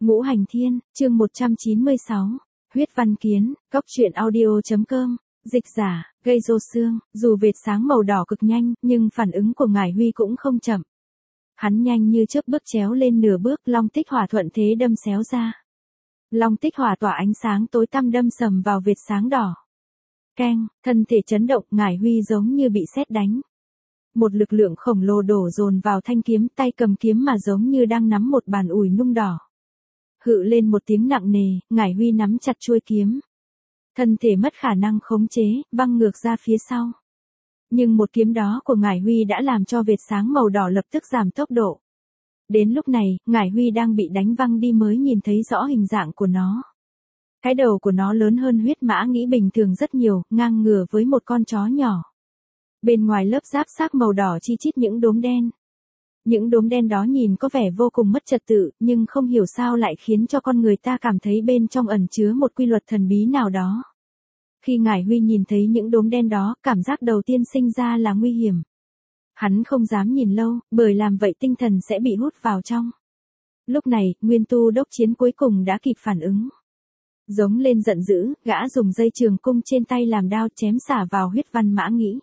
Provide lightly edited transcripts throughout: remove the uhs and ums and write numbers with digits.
Ngũ Hành Thiên, chương 196. Huyết Văn Kiến, Cốc truyện audio.com, dịch giả, gây rô xương, dù vệt sáng màu đỏ cực nhanh, nhưng phản ứng của Ngải Huy cũng không chậm. Hắn nhanh như chớp bước chéo lên nửa bước, long tích hỏa thuận thế đâm xéo ra. Long tích hỏa tỏa ánh sáng tối tăm đâm sầm vào vệt sáng đỏ. Keng, thân thể chấn động, Ngải Huy giống như bị sét đánh. Một lực lượng khổng lồ đổ dồn vào thanh kiếm, tay cầm kiếm mà giống như đang nắm một bàn ủi nung đỏ. Hự lên một tiếng nặng nề, Ngải Huy nắm chặt chuôi kiếm. Thân thể mất khả năng khống chế, văng ngược ra phía sau. Nhưng một kiếm đó của Ngải Huy đã làm cho vệt sáng màu đỏ lập tức giảm tốc độ. Đến lúc này, Ngải Huy đang bị đánh văng đi mới nhìn thấy rõ hình dạng của nó. Cái đầu của nó lớn hơn huyết mã nghĩ bình thường rất nhiều, ngang ngửa với một con chó nhỏ. Bên ngoài lớp giáp xác màu đỏ chi chít những đốm đen. Những đốm đen đó nhìn có vẻ vô cùng mất trật tự, nhưng không hiểu sao lại khiến cho con người ta cảm thấy bên trong ẩn chứa một quy luật thần bí nào đó. Khi Ngải Huy nhìn thấy những đốm đen đó, cảm giác đầu tiên sinh ra là nguy hiểm. Hắn không dám nhìn lâu, bởi làm vậy tinh thần sẽ bị hút vào trong. Lúc này, Nguyên Tu Đốc Chiến cuối cùng đã kịp phản ứng. Giống lên giận dữ, gã dùng dây trường cung trên tay làm đao chém xả vào huyết văn mã nghĩ.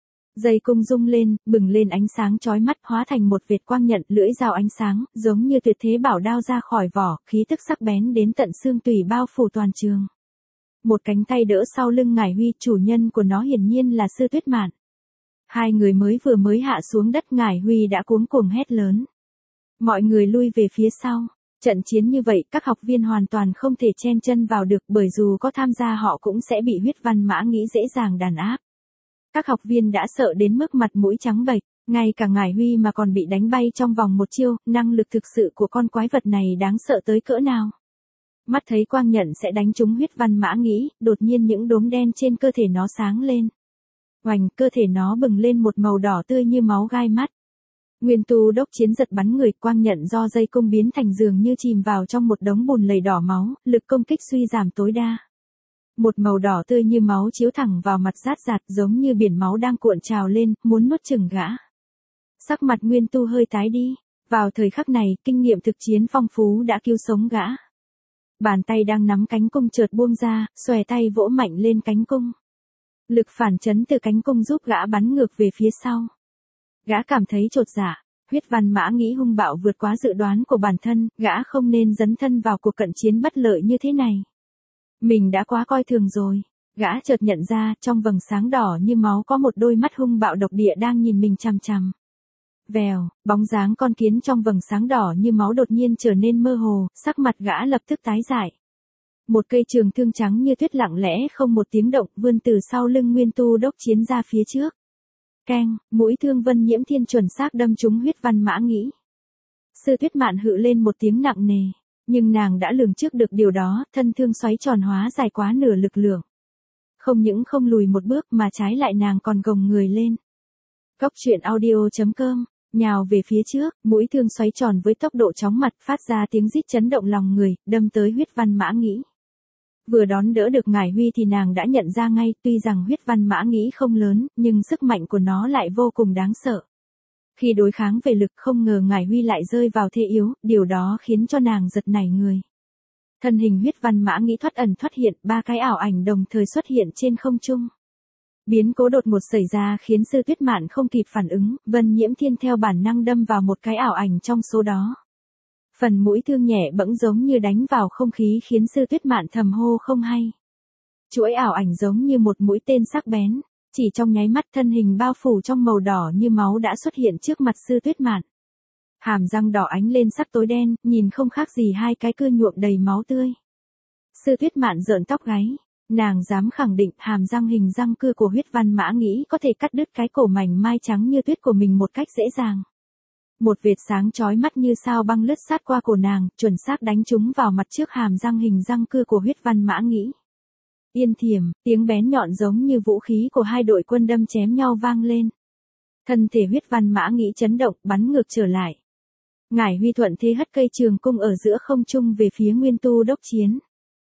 Dây cung rung lên, bừng lên ánh sáng chói mắt, hóa thành một vệt quang nhận, lưỡi dao ánh sáng, giống như tuyệt thế bảo đao ra khỏi vỏ, khí tức sắc bén đến tận xương tủy bao phủ toàn trường. Một cánh tay đỡ sau lưng Ngải Huy, chủ nhân của nó hiển nhiên là Sư Tuyết Mạn. Hai người mới hạ xuống đất, Ngải Huy đã cuống cuồng hét lớn. Mọi người lui về phía sau. Trận chiến như vậy, các học viên hoàn toàn không thể chen chân vào được, bởi dù có tham gia họ cũng sẽ bị huyết văn mã nghĩ dễ dàng đàn áp. Các học viên đã sợ đến mức mặt mũi trắng bệch, ngay cả Ngải Huy mà còn bị đánh bay trong vòng một chiêu, năng lực thực sự của con quái vật này đáng sợ tới cỡ nào. Mắt thấy quang nhận sẽ đánh trúng huyết văn mã nghĩ, đột nhiên những đốm đen trên cơ thể nó sáng lên. Oành, cơ thể nó bừng lên một màu đỏ tươi như máu gai mắt. Nguyên Tu Đốc Chiến giật bắn người, quang nhận do dây cung biến thành dường như chìm vào trong một đống bùn lầy đỏ máu, lực công kích suy giảm tối đa. Một màu đỏ tươi như máu chiếu thẳng vào mặt rát rạt, giống như biển máu đang cuộn trào lên, muốn nuốt chửng gã. Sắc mặt Nguyên Tu hơi tái đi. Vào thời khắc này, kinh nghiệm thực chiến phong phú đã cứu sống gã. Bàn tay đang nắm cánh cung chợt buông ra, xòe tay vỗ mạnh lên cánh cung. Lực phản chấn từ cánh cung giúp gã bắn ngược về phía sau. Gã cảm thấy chột dạ, huyết văn mã nghĩ hung bạo vượt quá dự đoán của bản thân, gã không nên dấn thân vào cuộc cận chiến bất lợi như thế này. Mình đã quá coi thường rồi. Gã chợt nhận ra, trong vầng sáng đỏ như máu có một đôi mắt hung bạo độc địa đang nhìn mình chằm chằm. Vèo, bóng dáng con kiến trong vầng sáng đỏ như máu đột nhiên trở nên mơ hồ, sắc mặt gã lập tức tái dại. Một cây trường thương trắng như tuyết lặng lẽ không một tiếng động vươn từ sau lưng Nguyên Tu Đốc Chiến ra phía trước. Keng, mũi thương Vân Nhiễm Thiên chuẩn xác đâm trúng huyết văn mã nghĩ. Sư Tuyết Mạn hự lên một tiếng nặng nề, nhưng nàng đã lường trước được điều đó, thân thương xoáy tròn hóa dài quá nửa lực lượng. Không những không lùi một bước mà trái lại nàng còn gồng người lên. Cốc truyện audio.com, nhào về phía trước, mũi thương xoáy tròn với tốc độ chóng mặt phát ra tiếng rít chấn động lòng người, đâm tới huyết văn mã nghĩ. Vừa đón đỡ được Ngải Huy thì nàng đã nhận ra ngay, tuy rằng huyết văn mã nghĩ không lớn, nhưng sức mạnh của nó lại vô cùng đáng sợ. Khi đối kháng về lực không ngờ Ngải Huy lại rơi vào thế yếu, điều đó khiến cho nàng giật nảy người. Thân hình huyết văn mã nghĩ thoát ẩn thoát hiện, ba cái ảo ảnh đồng thời xuất hiện trên không trung. Biến cố đột ngột xảy ra khiến Sư Tuyết Mạn không kịp phản ứng, Vân Nhiễm Thiên theo bản năng đâm vào một cái ảo ảnh trong số đó. Phần mũi thương nhẹ bẫng giống như đánh vào không khí khiến Sư Tuyết Mạn thầm hô không hay. Chuỗi ảo ảnh giống như một mũi tên sắc bén, chỉ trong nháy mắt thân hình bao phủ trong màu đỏ như máu đã xuất hiện trước mặt Sư Tuyết Mạn. Hàm răng đỏ ánh lên sắc tối đen, nhìn không khác gì hai cái cưa nhuộm đầy máu tươi. Sư Tuyết Mạn rợn tóc gáy, nàng dám khẳng định hàm răng hình răng cưa của huyết văn mã nghĩ có thể cắt đứt cái cổ mảnh mai trắng như tuyết của mình một cách dễ dàng. Một vệt sáng chói mắt như sao băng lướt sát qua cổ nàng, chuẩn xác đánh trúng vào mặt trước hàm răng hình răng cưa của huyết văn mã nghĩ. Yên thiềm, tiếng bén nhọn giống như vũ khí của hai đội quân đâm chém nhau vang lên. Thân thể huyết văn mã nghĩ chấn động, bắn ngược trở lại. Ngải Huy thuận thế hất cây trường cung ở giữa không trung về phía Nguyên Tu Đốc Chiến.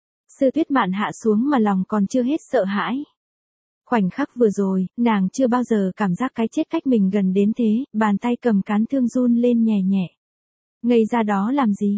Sư Tuyết Mạn hạ xuống mà lòng còn chưa hết sợ hãi. Khoảnh khắc vừa rồi, nàng chưa bao giờ cảm giác cái chết cách mình gần đến thế, bàn tay cầm cán thương run lên nhẹ nhẹ. Ngây ra đó làm gì?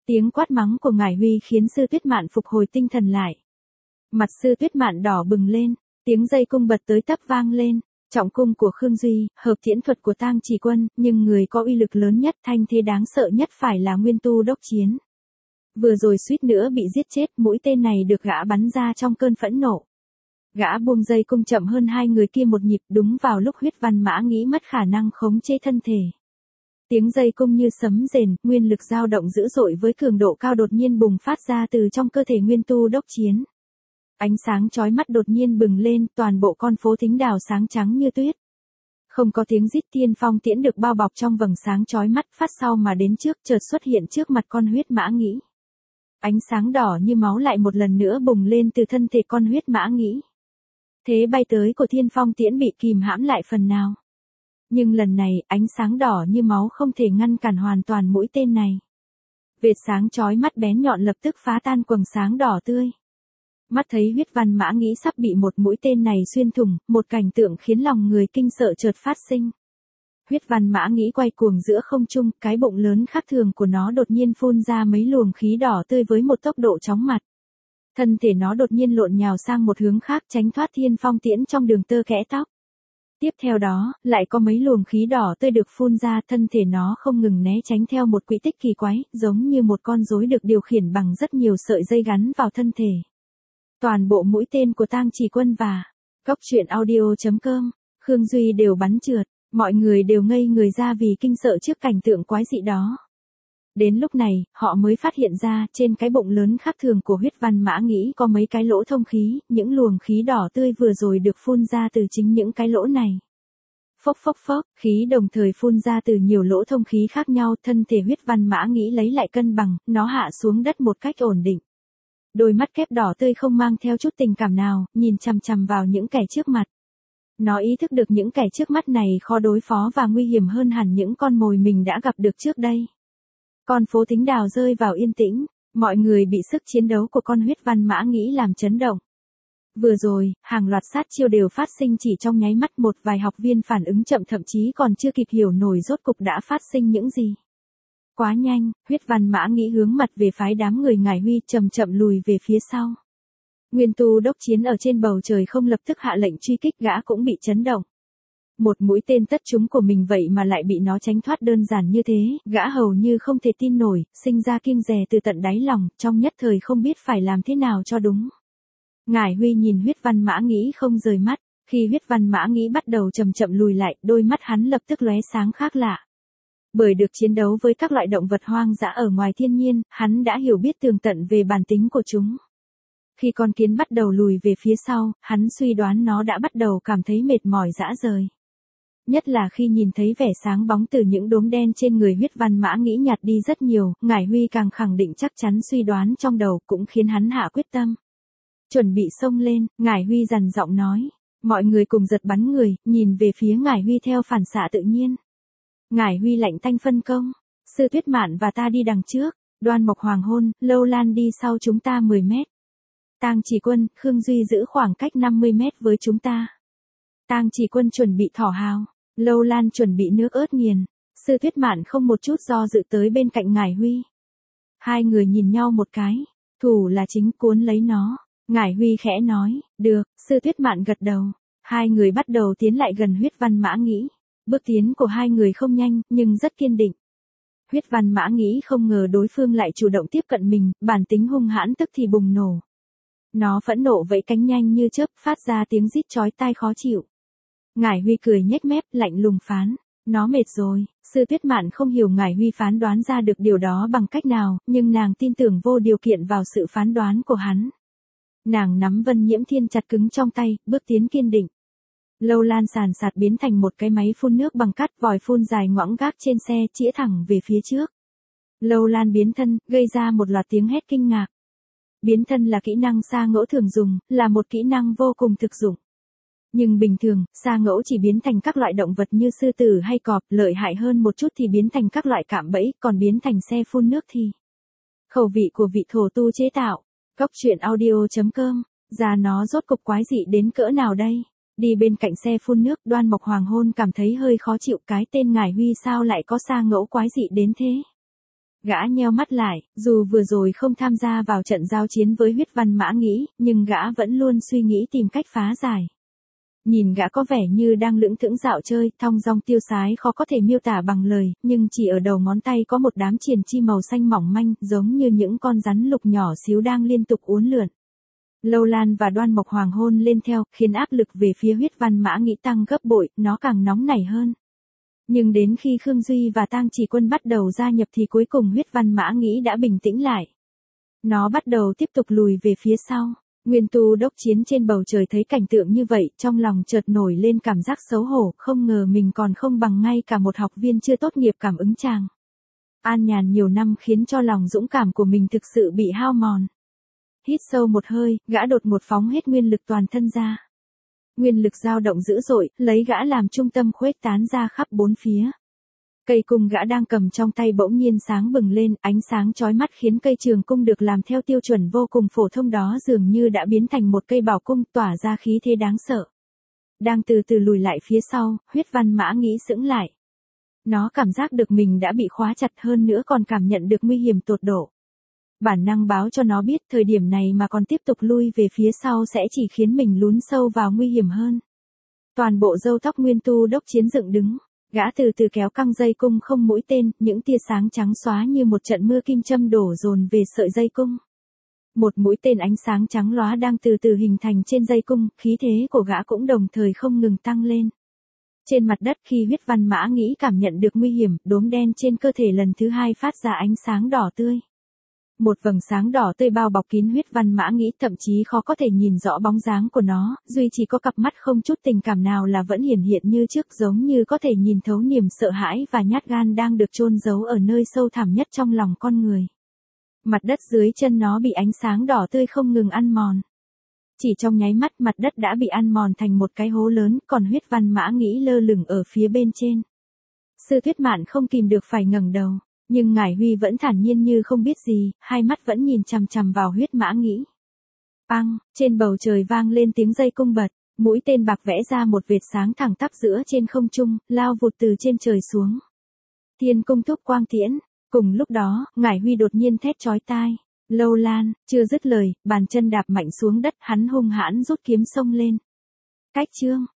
Tiếng quát mắng của Ngải Huy khiến Sư Tuyết Mạn phục hồi tinh thần lại. Mặt Sư Tuyết Mạn đỏ bừng lên, tiếng dây cung bật tới tấp vang lên. Trọng cung của Khương Duy, hợp tiễn thuật của Tang Chỉ Quân, nhưng người có uy lực lớn nhất, thanh thế đáng sợ nhất phải là Nguyên Tu Đốc Chiến. Vừa rồi suýt nữa bị giết chết, mũi tên này được gã bắn ra trong cơn phẫn nộ. Gã buông dây cung chậm hơn hai người kia một nhịp, đúng vào lúc Huyết Văn Mã nghĩ mất khả năng khống chế thân thể. Tiếng dây cung như sấm rền, nguyên lực dao động dữ dội với cường độ cao đột nhiên bùng phát ra từ trong cơ thể Nguyên Tu Đốc Chiến. Ánh sáng chói mắt đột nhiên bừng lên, toàn bộ con phố Thính Đào sáng trắng như tuyết. Không có tiếng rít, Tiên Phong Tiễn được bao bọc trong vầng sáng chói mắt, phát sau mà đến trước, chợt xuất hiện trước mặt con Huyết Mã Nghĩ. Ánh sáng đỏ như máu lại một lần nữa bùng lên từ thân thể con Huyết Mã Nghĩ. Thế bay tới của Thiên Phong Tiễn bị kìm hãm lại phần nào. Nhưng lần này, ánh sáng đỏ như máu không thể ngăn cản hoàn toàn mũi tên này. Vệt sáng chói mắt bén nhọn lập tức phá tan quầng sáng đỏ tươi. Mắt thấy Huyết Văn Mã Nghĩ sắp bị một mũi tên này xuyên thủng, một cảnh tượng khiến lòng người kinh sợ chợt phát sinh. Huyết Văn Mã Nghĩ quay cuồng giữa không trung, cái bụng lớn khác thường của nó đột nhiên phun ra mấy luồng khí đỏ tươi với một tốc độ chóng mặt. Thân thể nó đột nhiên lộn nhào sang một hướng khác, tránh thoát Thiên Phong Tiễn trong đường tơ kẽ tóc. Tiếp theo đó, lại có mấy luồng khí đỏ tươi được phun ra, thân thể nó không ngừng né tránh theo một quỹ tích kỳ quái, giống như một con rối được điều khiển bằng rất nhiều sợi dây gắn vào thân thể. Toàn bộ mũi tên của Tang Chỉ Quân và coctruyện.audio.com, Khương Duy đều bắn trượt, mọi người đều ngây người ra vì kinh sợ trước cảnh tượng quái dị đó. Đến lúc này, họ mới phát hiện ra, trên cái bụng lớn khác thường của Huyết Văn Mã Nghĩ có mấy cái lỗ thông khí, những luồng khí đỏ tươi vừa rồi được phun ra từ chính những cái lỗ này. Phốc phốc phốc, khí đồng thời phun ra từ nhiều lỗ thông khí khác nhau, thân thể Huyết Văn Mã Nghĩ lấy lại cân bằng, nó hạ xuống đất một cách ổn định. Đôi mắt kép đỏ tươi không mang theo chút tình cảm nào, nhìn chằm chằm vào những kẻ trước mặt. Nó ý thức được những kẻ trước mắt này khó đối phó và nguy hiểm hơn hẳn những con mồi mình đã gặp được trước đây. Con phố Thính Đào rơi vào yên tĩnh, mọi người bị sức chiến đấu của con Huyết Văn Mã Nghĩ làm chấn động. Vừa rồi, hàng loạt sát chiêu đều phát sinh chỉ trong nháy mắt, một vài học viên phản ứng chậm thậm chí còn chưa kịp hiểu nổi rốt cục đã phát sinh những gì. Quá nhanh, Huyết Văn Mã Nghĩ hướng mặt về phái đám người Ngải Huy, chậm chậm lùi về phía sau. Nguyên Tu Đốc Chiến ở trên bầu trời không lập tức hạ lệnh truy kích, gã cũng bị chấn động. Một mũi tên tất trúng của mình vậy mà lại bị nó tránh thoát đơn giản như thế, gã hầu như không thể tin nổi, sinh ra kiêng dè từ tận đáy lòng, trong nhất thời không biết phải làm thế nào cho đúng. Ngải Huy nhìn Huyết Văn Mã Nghĩ không rời mắt, khi Huyết Văn Mã Nghĩ bắt đầu chậm chậm lùi lại, đôi mắt hắn lập tức lóe sáng khác lạ. Bởi được chiến đấu với các loại động vật hoang dã ở ngoài thiên nhiên, hắn đã hiểu biết tường tận về bản tính của chúng. Khi con kiến bắt đầu lùi về phía sau, hắn suy đoán nó đã bắt đầu cảm thấy mệt mỏi rã rời. Nhất là khi nhìn thấy vẻ sáng bóng từ những đốm đen trên người Huyết Văn Mã Nghĩ nhạt đi rất nhiều, Ngải Huy càng khẳng định chắc chắn suy đoán trong đầu, cũng khiến hắn hạ quyết tâm. Chuẩn bị xông lên, Ngải Huy dằn giọng nói. Mọi người cùng giật bắn người, nhìn về phía Ngải Huy theo phản xạ tự nhiên. Ngải Huy lạnh tanh phân công. Sư Tuyết Mạn và ta đi đằng trước, Đoan Mộc Hoàng Hôn, Lâu Lan đi sau chúng ta 10 mét. Tang Chỉ Quân, Khương Duy giữ khoảng cách 50 mét với chúng ta. Tang Chỉ Quân chuẩn bị thỏ hào, Lâu Lan chuẩn bị nước ớt nghiền. Sư Tuyết Mạn không một chút do dự tới bên cạnh Ngải Huy. Hai người nhìn nhau một cái, thủ là chính, cuốn lấy nó. Ngải Huy khẽ nói, được, Sư Tuyết Mạn gật đầu. Hai người bắt đầu tiến lại gần Huyết Văn Mã Nghĩ. Bước tiến của hai người không nhanh, nhưng rất kiên định. Huyết Văn Mã Nghĩ không ngờ đối phương lại chủ động tiếp cận mình, bản tính hung hãn tức thì bùng nổ. Nó phẫn nộ vẫy cánh nhanh như chớp, phát ra tiếng rít chói tai khó chịu. Ngải Huy cười nhếch mép, lạnh lùng phán, nó mệt rồi. Sư Tuyết Mạn không hiểu Ngải Huy phán đoán ra được điều đó bằng cách nào, nhưng nàng tin tưởng vô điều kiện vào sự phán đoán của hắn. Nàng nắm Vân Nhiễm Thiên chặt cứng trong tay, bước tiến kiên định. Lâu Lan sàn sạt biến thành một cái máy phun nước bằng cát, vòi phun dài ngoẵng gác trên xe, chĩa thẳng về phía trước. Lâu Lan biến thân, gây ra một loạt tiếng hét kinh ngạc. Biến thân là kỹ năng Sa Ngẫu thường dùng, là một kỹ năng vô cùng thực dụng. Nhưng bình thường, Sa Ngẫu chỉ biến thành các loại động vật như sư tử hay cọp, lợi hại hơn một chút thì biến thành các loại cạm bẫy, còn biến thành xe phun nước thì khẩu vị của vị thổ tu chế tạo. Coctruyện.audio.com, ra nó rốt cục quái dị đến cỡ nào đây? Đi bên cạnh xe phun nước, Đoan Mộc Hoàng Hôn cảm thấy hơi khó chịu, cái tên Ngải Huy sao lại có Sa Ngẫu quái dị đến thế? Gã nheo mắt lại, dù vừa rồi không tham gia vào trận giao chiến với huyết văn mã nghĩ, nhưng gã vẫn luôn suy nghĩ tìm cách phá giải. Nhìn gã có vẻ như đang lững thững dạo chơi, thong dong tiêu sái khó có thể miêu tả bằng lời, nhưng chỉ ở đầu ngón tay có một đám triền chi màu xanh mỏng manh, giống như những con rắn lục nhỏ xíu đang liên tục uốn lượn. Lâu Lan và Đoan Mộc Hoàng hôn lên theo, khiến áp lực về phía huyết văn mã nghĩ tăng gấp bội, nó càng nóng nảy hơn. Nhưng đến khi Khương Duy và Tang Chỉ Quân bắt đầu gia nhập thì cuối cùng huyết văn mã nghĩ đã bình tĩnh lại. Nó bắt đầu tiếp tục lùi về phía sau. Nguyên Tu đốc chiến trên bầu trời thấy cảnh tượng như vậy, trong lòng chợt nổi lên cảm giác xấu hổ, không ngờ mình còn không bằng ngay cả một học viên chưa tốt nghiệp cảm ứng chàng. An nhàn nhiều năm khiến cho lòng dũng cảm của mình thực sự bị hao mòn. Hít sâu một hơi, gã đột ngột phóng hết nguyên lực toàn thân ra. Nguyên lực dao động dữ dội, lấy gã làm trung tâm khuếch tán ra khắp bốn phía. Cây cung gã đang cầm trong tay bỗng nhiên sáng bừng lên, ánh sáng chói mắt khiến cây trường cung được làm theo tiêu chuẩn vô cùng phổ thông đó dường như đã biến thành một cây bảo cung tỏa ra khí thế đáng sợ. Đang từ từ lùi lại phía sau, huyết văn mã nghĩ sững lại. Nó cảm giác được mình đã bị khóa chặt hơn nữa còn cảm nhận được nguy hiểm tột độ. Bản năng báo cho nó biết thời điểm này mà còn tiếp tục lui về phía sau sẽ chỉ khiến mình lún sâu vào nguy hiểm hơn. Toàn bộ râu tóc Nguyên Tu đốc chiến dựng đứng. Gã từ từ kéo căng dây cung không mũi tên, những tia sáng trắng xóa như một trận mưa kim châm đổ dồn về sợi dây cung. Một mũi tên ánh sáng trắng lóa đang từ từ hình thành trên dây cung, khí thế của gã cũng đồng thời không ngừng tăng lên. Trên mặt đất khi huyết văn mã nghĩ cảm nhận được nguy hiểm, đốm đen trên cơ thể lần thứ hai phát ra ánh sáng đỏ tươi. Một vầng sáng đỏ tươi bao bọc kín huyết văn mã nghĩ, thậm chí khó có thể nhìn rõ bóng dáng của nó, duy chỉ có cặp mắt không chút tình cảm nào là vẫn hiển hiện như trước, giống như có thể nhìn thấu niềm sợ hãi và nhát gan đang được chôn giấu ở nơi sâu thẳm nhất trong lòng con người. Mặt đất dưới chân nó bị ánh sáng đỏ tươi không ngừng ăn mòn. Chỉ trong nháy mắt mặt đất đã bị ăn mòn thành một cái hố lớn, còn huyết văn mã nghĩ lơ lửng ở phía bên trên. Sư Tuyết Mạn không kìm được phải ngẩng đầu. Nhưng Ngải Huy vẫn thản nhiên như không biết gì, hai mắt vẫn nhìn chằm chằm vào huyết mã nghĩ. Băng, trên bầu trời vang lên tiếng dây cung bật, mũi tên bạc vẽ ra một vệt sáng thẳng tắp giữa trên không trung, lao vụt từ trên trời xuống. Thiên cung thúc quang tiễn, cùng lúc đó, Ngải Huy đột nhiên thét chói tai. Lâu Lan, chưa dứt lời, bàn chân đạp mạnh xuống đất, hắn hung hãn rút kiếm xông lên. Cách chương.